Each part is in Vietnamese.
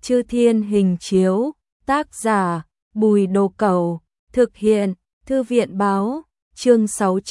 Chư Thiên Hình Chiếu, tác giả Bùi Đồ Cẩu, thực hiện Thư viện Báo, chương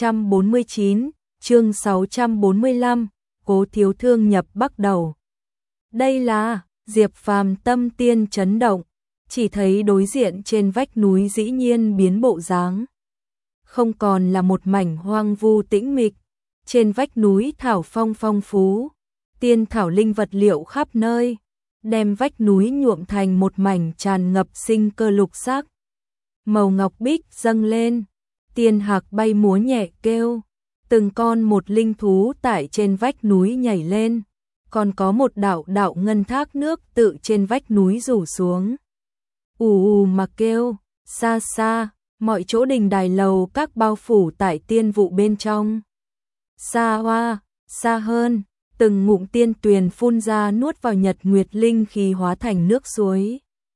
649, chương 645, Cố Thiếu Thương nhập Bắc Đầu. Đây là, Diệp Phàm tâm tiên chấn động, chỉ thấy đối diện trên vách núi dĩ nhiên biến bộ dáng. Không còn là một mảnh hoang vu tĩnh mịch, trên vách núi thảo phong phong phú, tiên thảo linh vật liệu khắp nơi, đem vách núi nhuộm thành một mảnh tràn ngập sinh cơ lục sắc. Màu ngọc bích dâng lên, tiên hạc bay múa nhẹ kêu, từng con một linh thú tại trên vách núi nhảy lên, còn có một đạo đạo ngân thác nước tự trên vách núi rủ xuống. Ù mà kêu, xa xa, mọi chỗ đình đài lầu các bao phủ tại tiên vụ bên trong. Xa hoa, xa hơn, từng ngụm tiên tuyền phun ra nuốt vào nhật nguyệt linh khí hóa thành nước suối.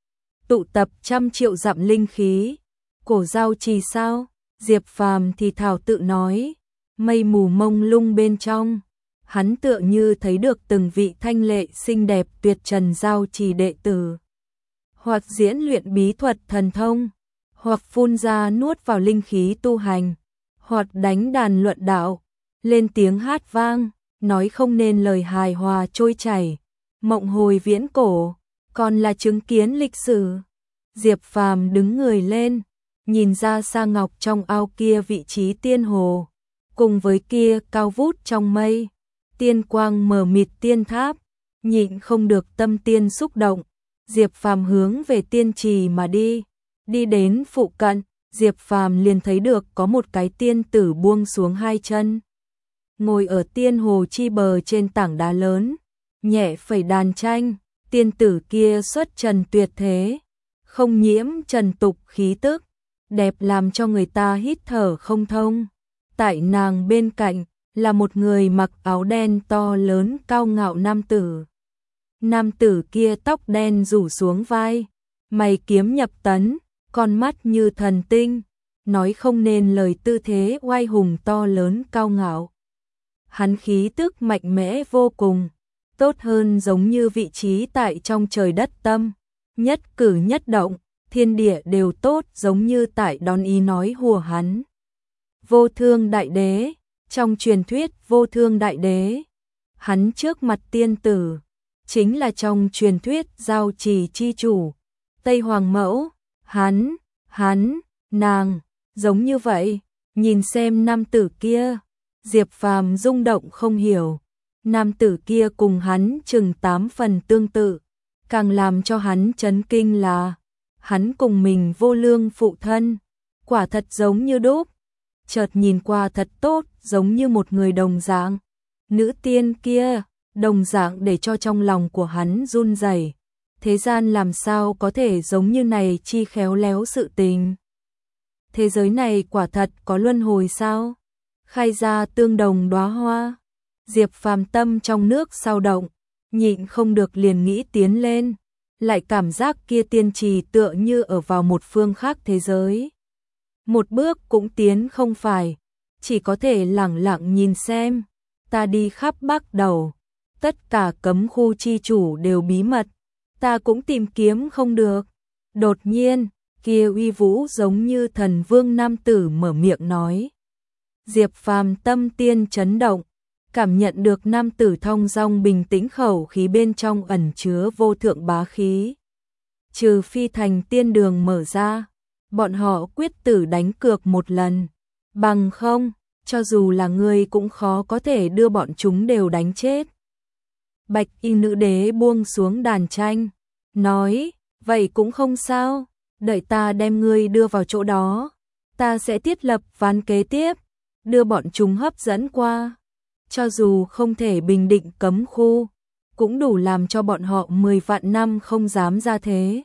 Tụ tập trăm triệu dặm linh khí, cổ giao trì sao, Diệp Phàm thì thào tự nói, mây mù mông lung bên trong. Hắn tựa như thấy được từng vị thanh lệ xinh đẹp tuyệt trần giao trì đệ tử. Hoặc diễn luyện bí thuật thần thông, hoặc phun ra nuốt vào linh khí tu hành, hoặc đánh đàn luận đạo, lên tiếng hát vang, nói không nên lời hài hòa trôi chảy, mộng hồi viễn cổ, còn là chứng kiến lịch sử. Diệp Phàm đứng người lên, nhìn ra xa ngọc trong ao kia vị trí tiên hồ, cùng với kia cao vút trong mây, tiên quang mờ mịt tiên tháp, nhịn không được tâm tiên xúc động. Diệp Phàm hướng về tiên trì mà đi, đi đến phụ cận, Diệp Phàm liền thấy được có một cái tiên tử buông xuống hai chân, ngồi ở tiên hồ chi bờ trên tảng đá lớn, nhẹ phẩy đàn tranh. Tiên tử kia xuất trần tuyệt thế, không nhiễm trần tục khí tức, đẹp làm cho người ta hít thở không thông. Tại nàng bên cạnh là một người mặc áo đen to lớn cao ngạo nam tử. Nam tử kia tóc đen rủ xuống vai, mày kiếm nhập tấn, con mắt như thần tinh, nói không nên lời tư thế oai hùng to lớn cao ngạo. Hắn khí tức mạnh mẽ vô cùng, tốt hơn giống như vị trí tại trong trời đất tâm, nhất cử nhất động, thiên địa đều tốt giống như tại đón ý nói hùa hắn. Vô Thương Đại Đế, trong truyền thuyết Vô Thương Đại Đế, hắn trước mặt tiên tử, chính là trong truyền thuyết giao trì chi chủ, Tây Hoàng Mẫu, hắn, nàng, giống như vậy, nhìn xem nam tử kia, Diệp Phàm rung động không hiểu, nam tử kia cùng hắn chừng 8 phần tương tự, càng làm cho hắn chấn kinh là, hắn cùng mình vô lương phụ thân, quả thật giống như đúc, chợt nhìn qua thật tốt, giống như một người đồng dạng. Nữ tiên kia, đồng dạng để cho trong lòng của hắn run rẩy. Thế gian làm sao có thể giống như này chi khéo léo sự tình. Thế giới này quả thật có luân hồi sao? Khai ra tương đồng đóa hoa. Diệp Phàm tâm trong nước sao động, nhịn không được liền nghĩ tiến lên, lại cảm giác kia tiên trì tựa như ở vào một phương khác thế giới. Một bước cũng tiến không phải, chỉ có thể lẳng lặng nhìn xem, ta đi khắp Bắc Đầu, tất cả cấm khu chi chủ đều bí mật, ta cũng tìm kiếm không được. Đột nhiên, kia uy vũ giống như thần vương nam tử mở miệng nói. Diệp Phàm tâm tiên chấn động, cảm nhận được nam tử thong dong bình tĩnh khẩu khí bên trong ẩn chứa vô thượng bá khí. Trừ phi thành tiên đường mở ra, bọn họ quyết tử đánh cược một lần, bằng không, cho dù là người cũng khó có thể đưa bọn chúng đều đánh chết. Bạch y nữ đế buông xuống đàn tranh, nói, vậy cũng không sao, đợi ta đem ngươi đưa vào chỗ đó, ta sẽ thiết lập ván kế tiếp, đưa bọn chúng hấp dẫn qua. Cho dù không thể bình định cấm khu, cũng đủ làm cho bọn họ 10 vạn năm không dám ra thế.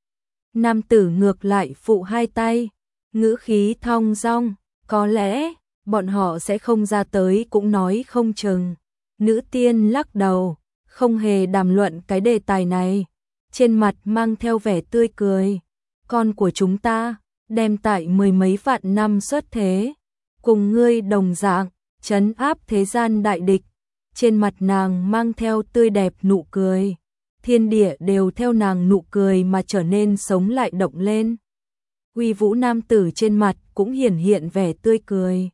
Nam tử ngược lại phụ hai tay, ngữ khí thong dong, có lẽ bọn họ sẽ không ra tới cũng nói không chừng. Nữ tiên lắc đầu, không hề đàm luận cái đề tài này, trên mặt mang theo vẻ tươi cười. Con của chúng ta, đem tại 10 mấy vạn năm xuất thế, cùng ngươi đồng dạng, trấn áp thế gian đại địch. Trên mặt nàng mang theo tươi đẹp nụ cười, thiên địa đều theo nàng nụ cười mà trở nên sống lại động lên. Uy vũ nam tử trên mặt cũng hiển hiện vẻ tươi cười.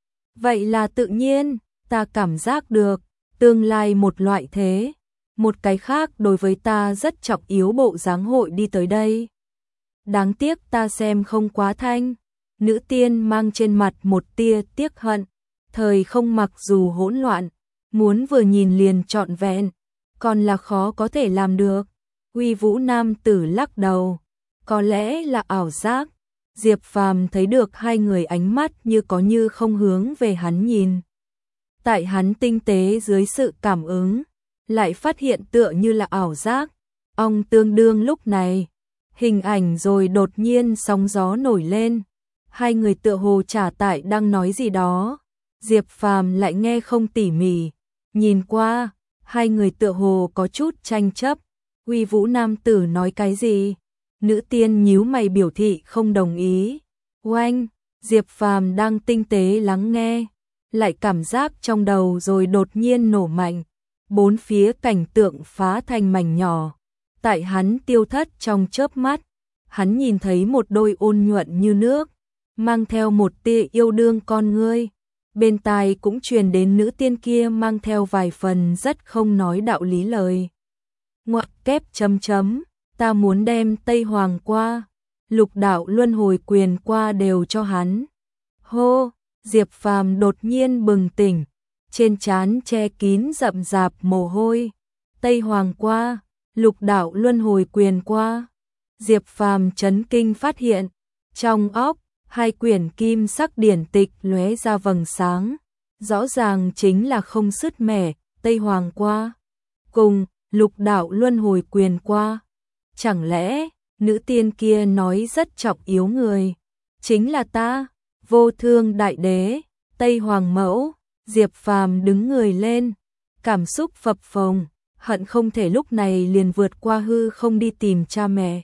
Vậy là tự nhiên, ta cảm giác được, tương lai một loại thế, một cái khác đối với ta rất trọng yếu bộ dáng hội đi tới đây. Đáng tiếc ta xem không quá thanh, nữ tiên mang trên mặt một tia tiếc hận, thời không mặc dù hỗn loạn, muốn vừa nhìn liền trọn vẹn, còn là khó có thể làm được. Uy vũ nam tử lắc đầu, có lẽ là ảo giác. Diệp Phàm thấy được hai người ánh mắt như có như không hướng về hắn nhìn. Tại hắn tinh tế dưới sự cảm ứng, lại phát hiện tựa như là ảo giác. Ong tương đương lúc này, hình ảnh rồi đột nhiên sóng gió nổi lên. Hai người tựa hồ trả tại đang nói gì đó. Diệp Phàm lại nghe không tỉ mỉ, nhìn qua, hai người tựa hồ có chút tranh chấp. Uy vũ nam tử nói cái gì? Nữ tiên nhíu mày biểu thị không đồng ý. Oanh, Diệp Phàm đang tinh tế lắng nghe, lại cảm giác trong đầu rồi đột nhiên nổ mạnh. Bốn phía cảnh tượng phá thành mảnh nhỏ. Tại hắn tiêu thất trong chớp mắt, hắn nhìn thấy một đôi ôn nhuận như nước, mang theo một tia yêu đương con ngươi. Bên tai cũng truyền đến nữ tiên kia mang theo vài phần rất không nói đạo lý lời. Ngoặc kép chấm chấm, ta muốn đem Tây Hoàng qua, Lục đạo luân hồi quyền qua đều cho hắn. Hô, Diệp Phàm đột nhiên bừng tỉnh, trên trán che kín rậm rạp mồ hôi. Tây Hoàng qua, Lục đạo luân hồi quyền qua. Diệp Phàm chấn kinh phát hiện, trong óc, hai quyển kim sắc điển tịch lóe ra vầng sáng, rõ ràng chính là không sứt mẻ, Tây Hoàng qua, cùng Lục đạo luân hồi quyền qua. Chẳng lẽ, nữ tiên kia nói rất trọng yếu người, chính là ta, Vô Thương Đại Đế, Tây Hoàng Mẫu. Diệp Phàm đứng người lên, cảm xúc phập phồng, hận không thể lúc này liền vượt qua hư không đi tìm cha mẹ.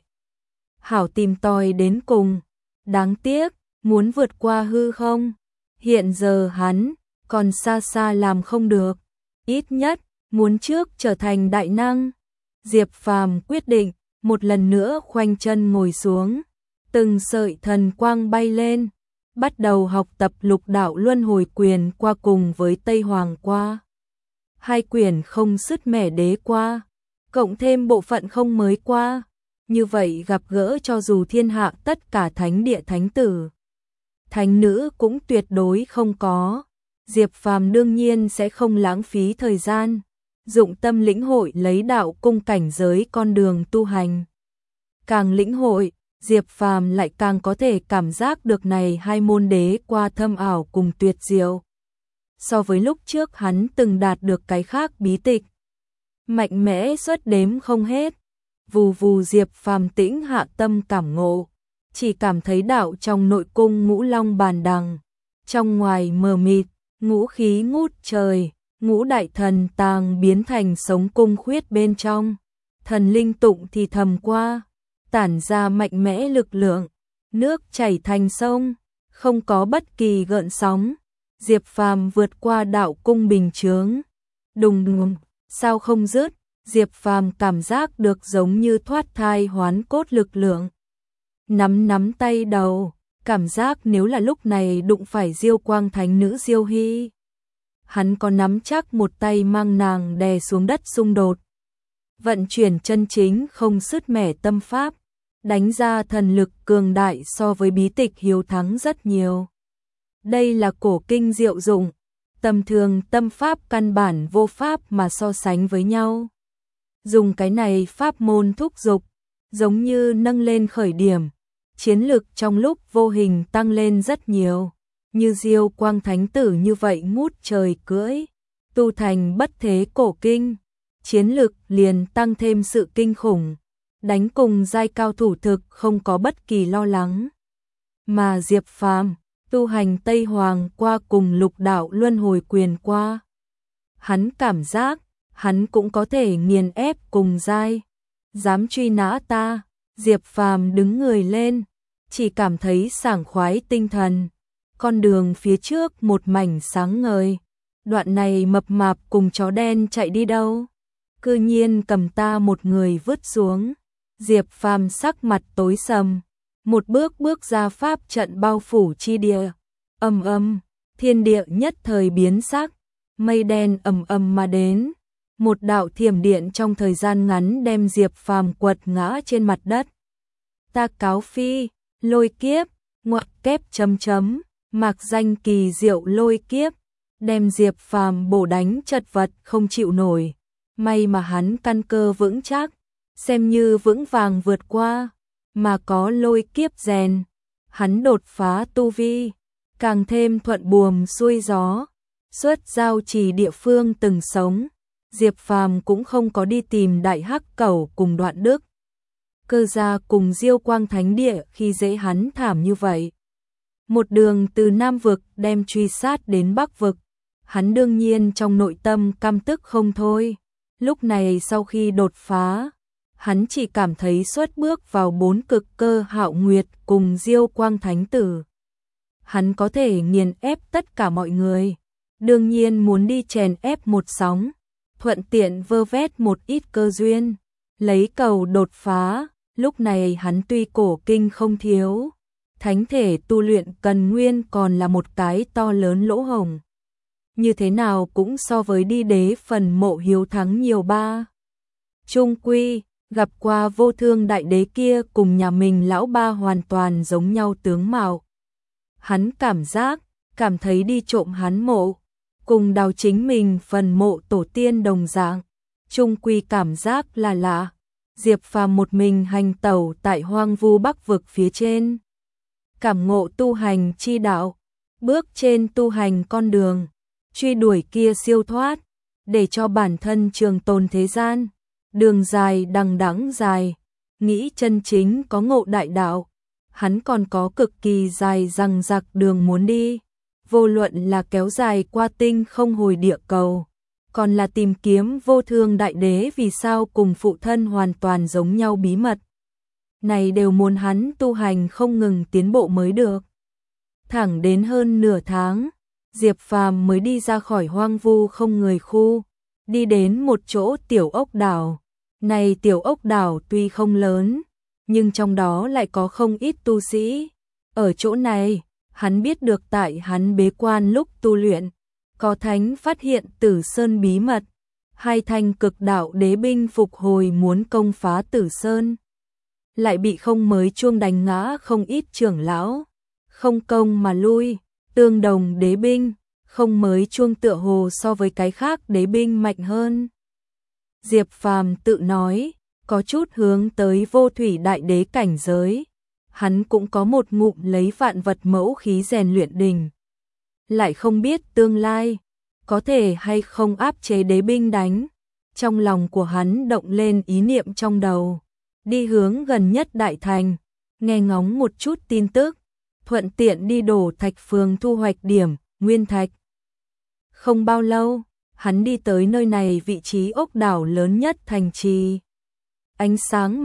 Hảo tìm tòi đến cùng, đáng tiếc, muốn vượt qua hư không, hiện giờ hắn còn xa xa làm không được, ít nhất muốn trước trở thành đại năng. Diệp Phàm quyết định, một lần nữa khoanh chân ngồi xuống, từng sợi thần quang bay lên, bắt đầu học tập Lục đạo luân hồi quyền qua cùng với Tây Hoàng qua. Hai quyển không sứt mẻ đế qua, cộng thêm bộ phận không mới qua, như vậy gặp gỡ cho dù thiên hạ tất cả thánh địa thánh tử, thánh nữ cũng tuyệt đối không có. Diệp Phàm đương nhiên sẽ không lãng phí thời gian, dụng tâm lĩnh hội lấy đạo cung cảnh giới con đường tu hành. Càng lĩnh hội, Diệp Phàm lại càng có thể cảm giác được này hai môn đế qua thâm ảo cùng tuyệt diệu. So với lúc trước hắn từng đạt được cái khác bí tịch, mạnh mẽ suất đếm không hết. Vù vù Diệp Phàm tĩnh hạ tâm cảm ngộ, chỉ cảm thấy đạo trong nội cung ngũ long bàn đằng, trong ngoài mờ mịt, ngũ khí ngút trời, ngũ đại thần tàng biến thành sống cung khuyết bên trong. Thần linh tụng thì thầm qua, tản ra mạnh mẽ lực lượng, nước chảy thành sông, không có bất kỳ gợn sóng. Diệp Phàm vượt qua đạo cung bình chướng, đùng đùng, sao không dứt. Diệp Phàm cảm giác được giống như thoát thai hoán cốt lực lượng. Nắm tay đầu, cảm giác nếu là lúc này đụng phải Diêu Quang Thánh nữ Diêu Hy, hắn có nắm chắc một tay mang nàng đè xuống đất xung đột. Vận chuyển chân chính không sứt mẻ tâm pháp, đánh ra thần lực cường đại so với bí tịch hiếu thắng rất nhiều. Đây là cổ kinh diệu dụng, tầm thường tâm pháp căn bản vô pháp mà so sánh với nhau. Dùng cái này pháp môn thúc dục, giống như nâng lên khởi điểm, chiến lực trong lúc vô hình tăng lên rất nhiều. Như Diêu Quang Thánh tử như vậy ngút trời cưỡi, tu thành bất thế cổ kinh, chiến lực liền tăng thêm sự kinh khủng, đánh cùng giai cao thủ thực không có bất kỳ lo lắng. Mà Diệp Phàm tu hành Tây Hoàng qua cùng Lục đạo luân hồi quyền qua, hắn cảm giác hắn cũng có thể nghiền ép cùng giai. Dám truy nã ta? Diệp Phàm đứng người lên, chỉ cảm thấy sảng khoái tinh thần. Con đường phía trước một mảnh sáng ngời. Đoạn này mập mạp cùng chó đen chạy đi đâu? cư nhiên cầm ta một người vứt xuống. Diệp Phàm sắc mặt tối sầm, một bước bước ra pháp trận bao phủ chi địa. Ầm ầm, thiên địa nhất thời biến sắc, mây đen ầm ầm mà đến. Một đạo thiểm điện trong thời gian ngắn đem Diệp Phàm quật ngã trên mặt đất. Ta cáo phi, lôi kiếp, ngoặc kép chấm chấm, mạc danh kỳ diệu lôi kiếp, đem Diệp Phàm bổ đánh chật vật không chịu nổi. May mà hắn căn cơ vững chắc, xem như vững vàng vượt qua, mà có lôi kiếp rèn, hắn đột phá tu vi, càng thêm thuận buồm xuôi gió. Xuất giao trì địa phương từng sống, Diệp Phàm cũng không có đi tìm Đại Hắc Cẩu cùng Đoạn Đức. Cơ gia cùng Diêu Quang Thánh Địa khi dễ hắn thảm như vậy. Một đường từ Nam Vực đem truy sát đến Bắc Vực, hắn đương nhiên trong nội tâm căm tức không thôi. Lúc này sau khi đột phá, hắn chỉ cảm thấy xuất bước vào 4 cực cơ Hạo Nguyệt cùng Diêu Quang Thánh Tử. Hắn có thể nghiền ép tất cả mọi người, đương nhiên muốn đi chèn ép một sóng, thuận tiện vơ vét một ít cơ duyên, lấy cầu đột phá. Lúc này hắn tuy cổ kinh không thiếu, thánh thể tu luyện cần nguyên còn là một cái to lớn lỗ hổng. Như thế nào cũng so với đi đế phần mộ hiếu thắng nhiều ba. Trung quy, gặp qua Vô Thương đại đế kia cùng nhà mình lão ba hoàn toàn giống nhau tướng mạo. Hắn cảm thấy đi trộm hắn mộ, cùng đào chính mình phần mộ tổ tiên đồng dạng, trung quy cảm giác là lạ. Diệp Phàm một mình hành tẩu tại hoang vu Bắc Vực phía trên, cảm ngộ tu hành chi đạo, bước trên tu hành con đường, truy đuổi kia siêu thoát, để cho bản thân trường tồn thế gian. Đường dài đằng đẵng dài, nghĩ chân chính có ngộ đại đạo, hắn còn có cực kỳ dài dằng dặc đường muốn đi, vô luận là kéo dài qua tinh không hồi địa cầu, còn là tìm kiếm Vô Thương đại đế vì sao cùng phụ thân hoàn toàn giống nhau bí mật. Này đều muốn hắn tu hành không ngừng tiến bộ mới được. Thẳng đến hơn nửa tháng, Diệp Phàm mới đi ra khỏi hoang vu không người khu, đi đến một chỗ tiểu ốc đảo. Này tiểu ốc đảo tuy không lớn, nhưng trong đó lại có không ít tu sĩ. Ở chỗ này, hắn biết được tại hắn bế quan lúc tu luyện, có thánh phát hiện Tử Sơn bí mật, 2 thanh cực đạo đế binh phục hồi muốn công phá Tử Sơn, lại bị không mới chuông đánh ngã không ít trưởng lão, không công mà lui. Tương đồng đế binh, không mới chuông tựa hồ so với cái khác đế binh mạnh hơn. Diệp Phàm tự nói, có chút hướng tới vô thủy đại đế cảnh giới, hắn cũng có một ngụm lấy vạn vật mẫu khí rèn luyện đỉnh. Lại không biết tương lai, có thể hay không áp chế đế binh đánh. Trong lòng của hắn động lên ý niệm trong đầu, đi hướng gần nhất đại thành, nghe ngóng một chút tin tức, thuận tiện đi đổ thạch phường thu hoạch điểm, nguyên thạch. Không bao lâu, hắn đi tới nơi này vị trí ốc đảo lớn nhất thành trì. Ánh sáng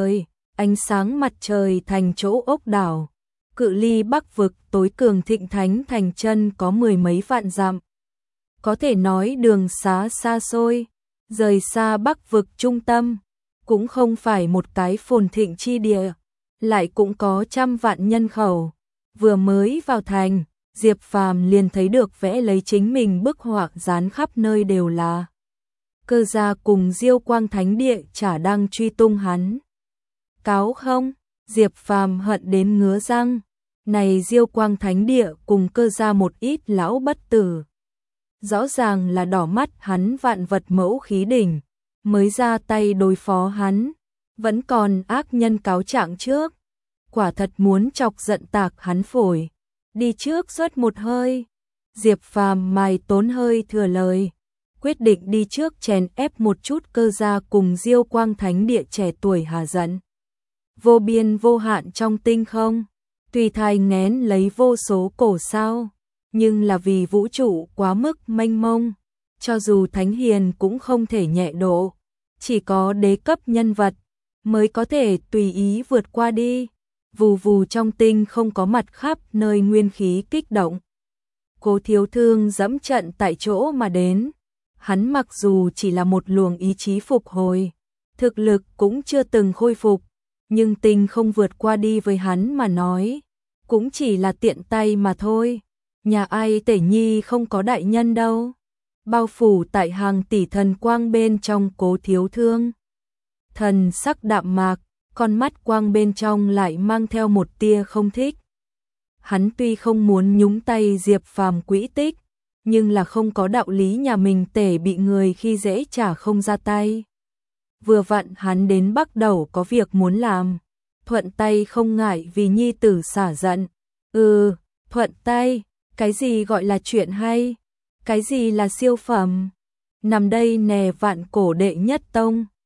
mặt trời thành chỗ ốc đảo, cự ly Bắc Vực tối cường thịnh thánh thành chân có 10 mấy vạn dặm. Có thể nói đường xá xa xôi, rời xa Bắc Vực trung tâm, cũng không phải một cái phồn thịnh chi địa, lại cũng có trăm vạn nhân khẩu. Vừa mới vào thành, Diệp Phàm liền thấy được vẽ lấy chính mình bức họa dán khắp nơi đều là. Cơ gia cùng Diêu Quang Thánh Địa chả đang truy tung hắn. Cáo không, Diệp Phàm hận đến ngứa răng. Này Diêu Quang Thánh Địa cùng cơ gia một ít lão bất tử, rõ ràng là đỏ mắt hắn vạn vật mẫu khí đỉnh, mới ra tay đối phó hắn, vẫn còn ác nhân cáo trạng trước. Quả thật muốn chọc giận tạc hắn phổi. Đi trước suốt một hơi. Diệp Phàm mài tốn hơi thừa lời, quyết định đi trước chèn ép một chút cơ gia cùng Diêu Quang Thánh Địa trẻ tuổi hà giận. Vô biên vô hạn trong tinh không, tùy thai ngén lấy vô số cổ sao, nhưng là vì vũ trụ quá mức mênh mông, cho dù thánh hiền cũng không thể nhẹ độ, chỉ có đế cấp nhân vật mới có thể tùy ý vượt qua đi. Vù vù trong tinh không có mặt khắp nơi nguyên khí kích động. Cố Thiếu Thương dẫm trận tại chỗ mà đến, Hắn mặc dù chỉ là một luồng ý chí phục hồi, thực lực cũng chưa từng khôi phục, nhưng Tinh không vượt qua đi với hắn mà nói, cũng chỉ là tiện tay mà thôi. Nhà ai Tể Nhi không có đại nhân đâu. Bao phủ tại hàng tỷ thần quang bên trong Cố Thiếu Thương. Thần sắc đạm mạc, con mắt quang bên trong lại mang theo một tia không thích. Hắn tuy không muốn nhúng tay Diệp Phàm quỹ tích, nhưng là không có đạo lý nhà mình Tể bị người khi dễ trả không ra tay. Vừa vặn hắn đến Bắc Đẩu có việc muốn làm, thuận tay không ngại vì nhi tử xả giận. Thuận tay, cái gì gọi là chuyện hay? Cái gì là siêu phẩm? Nằm đây nè Vạn Cổ đệ nhất tông.